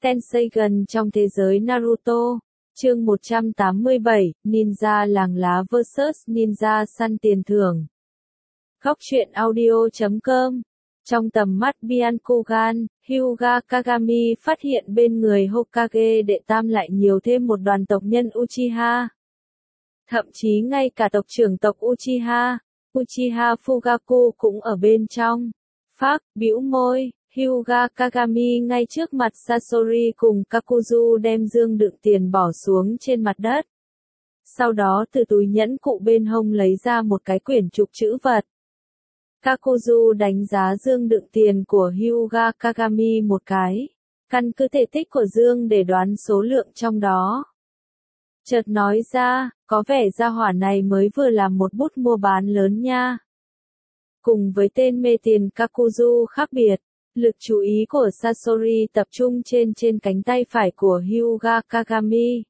Tenseigan trong thế giới Naruto. Chương 187, Ninja làng lá vs Ninja săn tiền thưởng. Góc truyện audio.com. Trong tầm mắt Byakugan, Hyuga Kagami phát hiện bên người Hokage đệ tam lại nhiều thêm một đoàn tộc nhân Uchiha. Thậm chí ngay cả tộc trưởng tộc Uchiha, Uchiha Fugaku cũng ở bên trong. Phác, bĩu môi, Hyuga Kagami ngay trước mặt Sasori cùng Kakuzu đem dương đựng tiền bỏ xuống trên mặt đất. Sau đó từ túi nhẫn cụ bên hông lấy ra một cái quyển trục chữ vật. Kakuzu đánh giá dương đựng tiền của Hyuga Kagami một cái, căn cứ thể tích của dương để đoán số lượng trong đó. Chợt nói ra, có vẻ gia hỏa này mới vừa làm một bút mua bán lớn nha. Cùng với tên mê tiền Kakuzu khác biệt, lực chú ý của Sasori tập trung trên cánh tay phải của Hyuga Kagami.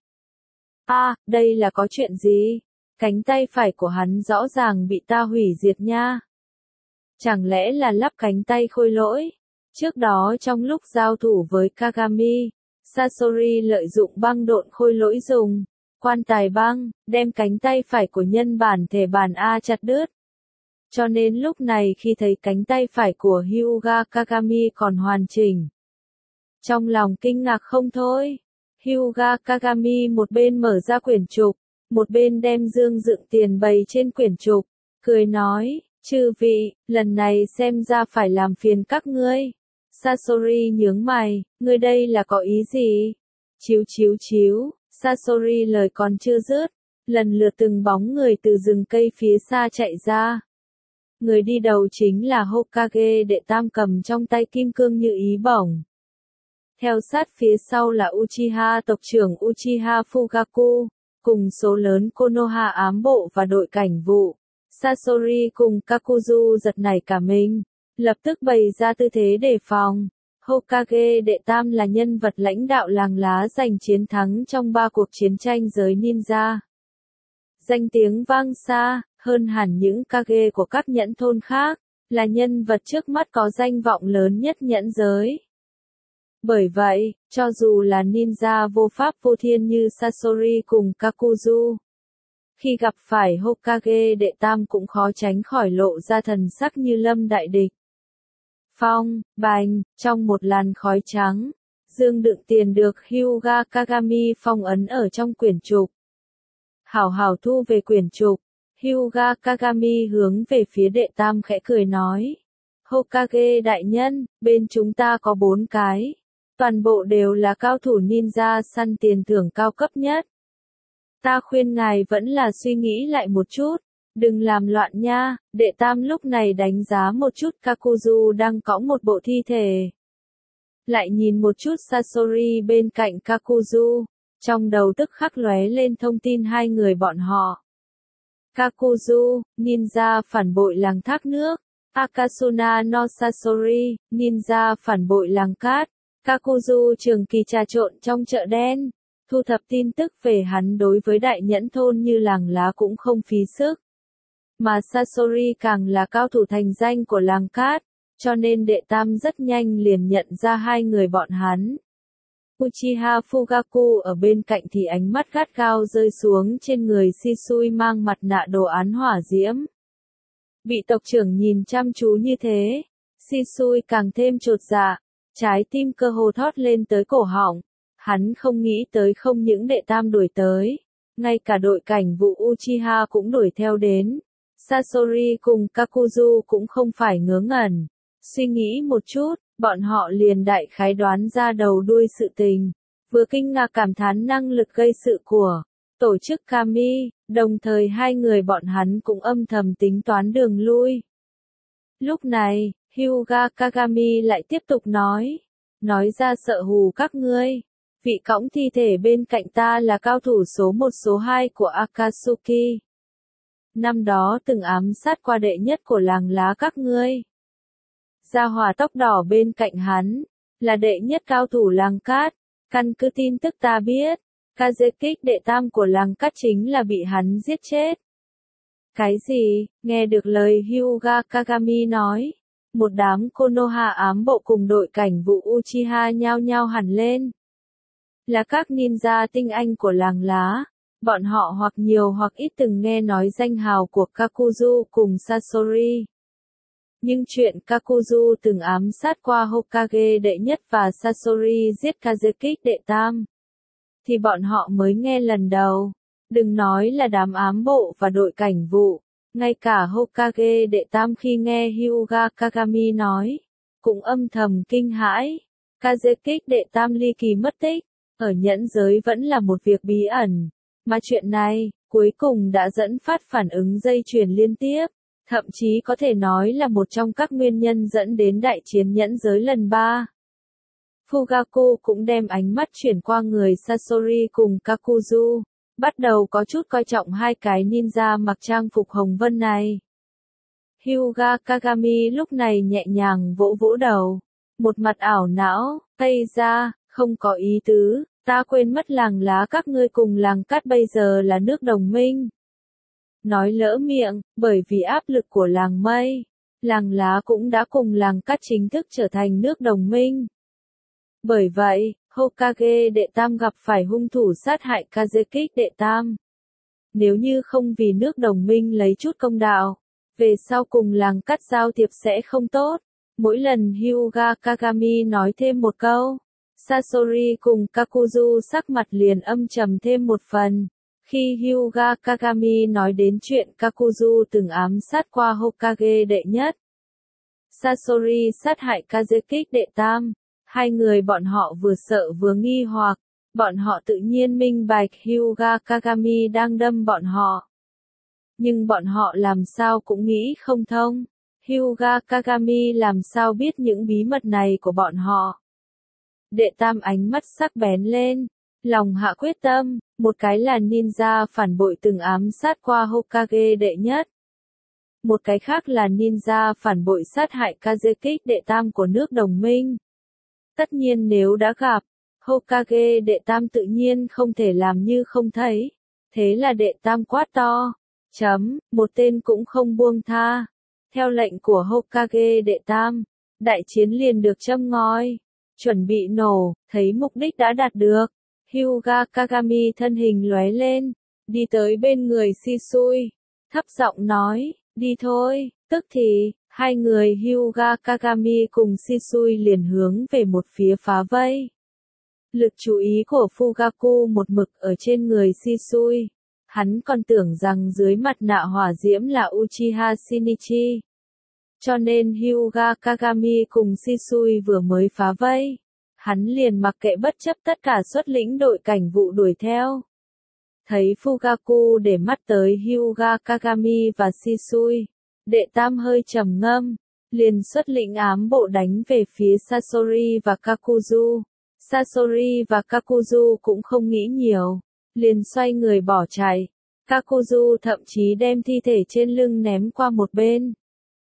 Đây là có chuyện gì? Cánh tay phải của hắn rõ ràng bị ta hủy diệt nha. Chẳng lẽ là lắp cánh tay khôi lỗi? Trước đó trong lúc giao thủ với Kagami, Sasori lợi dụng băng độn khôi lỗi dùng quan tài băng, đem cánh tay phải của nhân bản thể bản A chặt đứt. Cho nên lúc này khi thấy cánh tay phải của Hyuga Kagami còn hoàn chỉnh, trong lòng kinh ngạc không thôi. Hyuga Kagami một bên mở ra quyển trục, một bên đem dương đựng tiền bày trên quyển trục, cười nói, chư vị, lần này xem ra phải làm phiền các ngươi. Sasori nhướng mày, ngươi đây là có ý gì? Chiếu, Sasori lời còn chưa dứt, lần lượt từng bóng người từ rừng cây phía xa chạy ra. Người đi đầu chính là Hokage đệ tam cầm trong tay kim cương như ý bổng. Theo sát phía sau là Uchiha tộc trưởng Uchiha Fugaku, cùng số lớn Konoha ám bộ và đội cảnh vụ. Sasori cùng Kakuzu giật nảy cả mình, lập tức bày ra tư thế đề phòng. Hokage đệ tam là nhân vật lãnh đạo làng lá giành chiến thắng trong 3 cuộc chiến tranh giới ninja. Danh tiếng vang xa, hơn hẳn những kage của các nhẫn thôn khác, là nhân vật trước mắt có danh vọng lớn nhất nhẫn giới. Bởi vậy, cho dù là ninja vô pháp vô thiên như Sasori cùng Kakuzu, khi gặp phải Hokage đệ tam cũng khó tránh khỏi lộ ra thần sắc như lâm đại địch. Phong, bành, trong một làn khói trắng, dương đựng tiền được Hyuga Kagami phong ấn ở trong quyển trục. Hảo thu về quyển trục, Hyuga Kagami hướng về phía đệ tam khẽ cười nói. Hokage đại nhân, bên chúng ta có 4 cái. Toàn bộ đều là cao thủ ninja săn tiền thưởng cao cấp nhất. Ta khuyên ngài vẫn là suy nghĩ lại một chút, đừng làm loạn nha. Đệ tam lúc này đánh giá một chút Kakuzu đang cõng một bộ thi thể. Lại nhìn một chút Sasori bên cạnh Kakuzu, trong đầu tức khắc lóe lên thông tin hai người bọn họ. Kakuzu, ninja phản bội làng thác nước. Akasuna no Sasori, ninja phản bội làng cát. Kakuzu trường kỳ trà trộn trong chợ đen, thu thập tin tức về hắn đối với đại nhẫn thôn như làng lá cũng không phí sức. Mà Sasori càng là cao thủ thành danh của làng cát, cho nên đệ tam rất nhanh liền nhận ra hai người bọn hắn. Uchiha Fugaku ở bên cạnh thì ánh mắt gắt gao rơi xuống trên người Shisui mang mặt nạ đồ án hỏa diễm. Bị tộc trưởng nhìn chăm chú như thế, Shisui càng thêm chột dạ, trái tim cơ hồ thót lên tới cổ họng. Hắn không nghĩ tới không những đệ tam đuổi tới, ngay cả đội cảnh vụ Uchiha cũng đuổi theo đến. Sasori cùng Kakuzu cũng không phải ngớ ngẩn. Suy nghĩ một chút, bọn họ liền đại khái đoán ra đầu đuôi sự tình. Vừa kinh ngạc cảm thán năng lực gây sự của tổ chức Kami, đồng thời hai người bọn hắn cũng âm thầm tính toán đường lui. Lúc này, Hyuga Kagami lại tiếp tục nói ra sợ hù các ngươi. Vị cõng thi thể bên cạnh ta là cao thủ số 1 số 2 của Akatsuki. Năm đó từng ám sát qua đệ nhất của làng lá các ngươi. Gia hỏa tóc đỏ bên cạnh hắn, là đệ nhất cao thủ làng cát. Căn cứ tin tức ta biết, Kazekik đệ tam của làng cát chính là bị hắn giết chết. Cái gì? Nghe được lời Hyuga Kagami nói, một đám Konoha ám bộ cùng đội cảnh vụ Uchiha nhao nhao hẳn lên. là các ninja tinh anh của làng lá. Bọn họ hoặc nhiều hoặc ít từng nghe nói danh hào của Kakuzu cùng Sasori. Nhưng chuyện Kakuzu từng ám sát qua Hokage đệ nhất và Sasori giết Kazekage đệ tam, thì bọn họ mới nghe lần đầu. Đừng nói là đám ám bộ và đội cảnh vụ, ngay cả Hokage đệ tam khi nghe Hyuga Kagami nói, cũng âm thầm kinh hãi. Kazekage đệ tam ly kỳ mất tích, ở nhẫn giới vẫn là một việc bí ẩn, mà chuyện này, cuối cùng đã dẫn phát phản ứng dây chuyền liên tiếp, thậm chí có thể nói là một trong các nguyên nhân dẫn đến đại chiến nhẫn giới lần 3. Fugaku cũng đem ánh mắt chuyển qua người Sasori cùng Kakuzu, bắt đầu có chút coi trọng hai cái ninja mặc trang phục hồng vân này. Hyuga Kagami lúc này nhẹ nhàng vỗ vỗ đầu, một mặt ảo não, "Ây da, không có ý tứ, ta quên mất làng lá các ngươi cùng làng cát bây giờ là nước đồng minh." Nói lỡ miệng, bởi vì áp lực của làng mây, làng lá cũng đã cùng làng cát chính thức trở thành nước đồng minh. Bởi vậy, Hokage đệ tam gặp phải hung thủ sát hại Kazekage đệ tam. Nếu như không vì nước đồng minh lấy chút công đạo, về sau cùng làng cát giao thiệp sẽ không tốt. Mỗi lần Hyuga Kagami nói thêm một câu, Sasori cùng Kakuzu sắc mặt liền âm trầm thêm một phần. Khi Hyuga Kagami nói đến chuyện Kakuzu từng ám sát qua Hokage đệ nhất, Sasori sát hại Kazekage đệ tam, hai người bọn họ vừa sợ vừa nghi hoặc, bọn họ tự nhiên minh bạch Hyuga Kagami đang đâm bọn họ. Nhưng bọn họ làm sao cũng nghĩ không thông, Hyuga Kagami làm sao biết những bí mật này của bọn họ. Đệ tam ánh mắt sắc bén lên, lòng hạ quyết tâm, một cái là ninja phản bội từng ám sát qua Hokage đệ nhất. Một cái khác là ninja phản bội sát hại Kazekage đệ tam của nước đồng minh. Tất nhiên nếu đã gặp, Hokage đệ tam tự nhiên không thể làm như không thấy. Thế là đệ tam quát to, một tên cũng không buông tha. Theo lệnh của Hokage đệ tam, đại chiến liền được châm ngòi, chuẩn bị nổ, thấy mục đích đã đạt được. Hyuga Kagami thân hình lóe lên, đi tới bên người Shisui, thấp giọng nói, đi thôi, tức thì, hai người Hyuga Kagami cùng Shisui liền hướng về một phía phá vây. Lực chú ý của Fugaku một mực ở trên người Shisui, hắn còn tưởng rằng dưới mặt nạ hỏa diễm là Uchiha Shinichi. Cho nên Hyuga Kagami cùng Shisui vừa mới phá vây, hắn liền mặc kệ bất chấp tất cả xuất lĩnh đội cảnh vụ đuổi theo. Thấy Fugaku để mắt tới Hyuga Kagami và Shisui, đệ tam hơi trầm ngâm, liền xuất lĩnh ám bộ đánh về phía Sasori và Kakuzu. Sasori và Kakuzu cũng không nghĩ nhiều, liền xoay người bỏ chạy. Kakuzu thậm chí đem thi thể trên lưng ném qua một bên.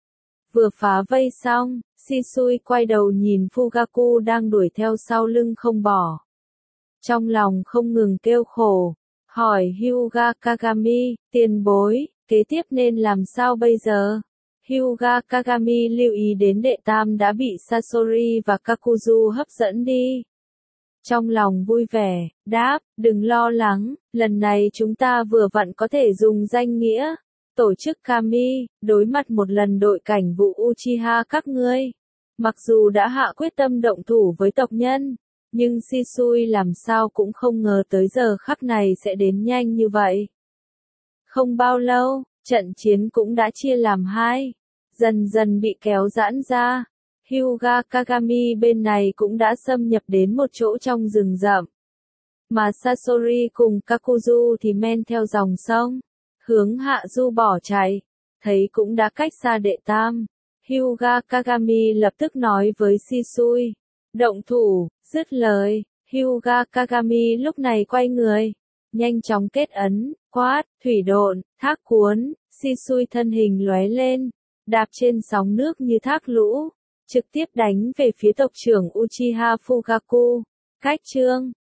Vừa phá vây xong, Shisui quay đầu nhìn Fugaku đang đuổi theo sau lưng không bỏ. Trong lòng không ngừng kêu khổ, hỏi Hyuga Kagami, tiền bối, kế tiếp nên làm sao bây giờ? Hyuga Kagami lưu ý đến đệ tam đã bị Sasori và Kakuzu hấp dẫn đi. Trong lòng vui vẻ, đáp, đừng lo lắng, lần này chúng ta vừa vặn có thể dùng danh nghĩa tổ chức Kami, đối mặt một lần đội cảnh vụ Uchiha các ngươi. Mặc dù đã hạ quyết tâm động thủ với tộc nhân, nhưng Shisui làm sao cũng không ngờ tới giờ khắc này sẽ đến nhanh như vậy. Không bao lâu, trận chiến cũng đã chia làm hai, dần dần bị kéo giãn ra. Hyuga Kagami bên này cũng đã xâm nhập đến một chỗ trong rừng rậm. Mà Sasori cùng Kakuzu thì men theo dòng sông, hướng hạ du bỏ chạy, thấy cũng đã cách xa đệ tam. Hyuga Kagami lập tức nói với Shisui, động thủ, dứt lời, Hyuga Kagami lúc này quay người, nhanh chóng kết ấn, quát, thủy độn, thác cuốn, Shisui thân hình lóe lên, đạp trên sóng nước như thác lũ, trực tiếp đánh về phía tộc trưởng Uchiha Fugaku. Cách chương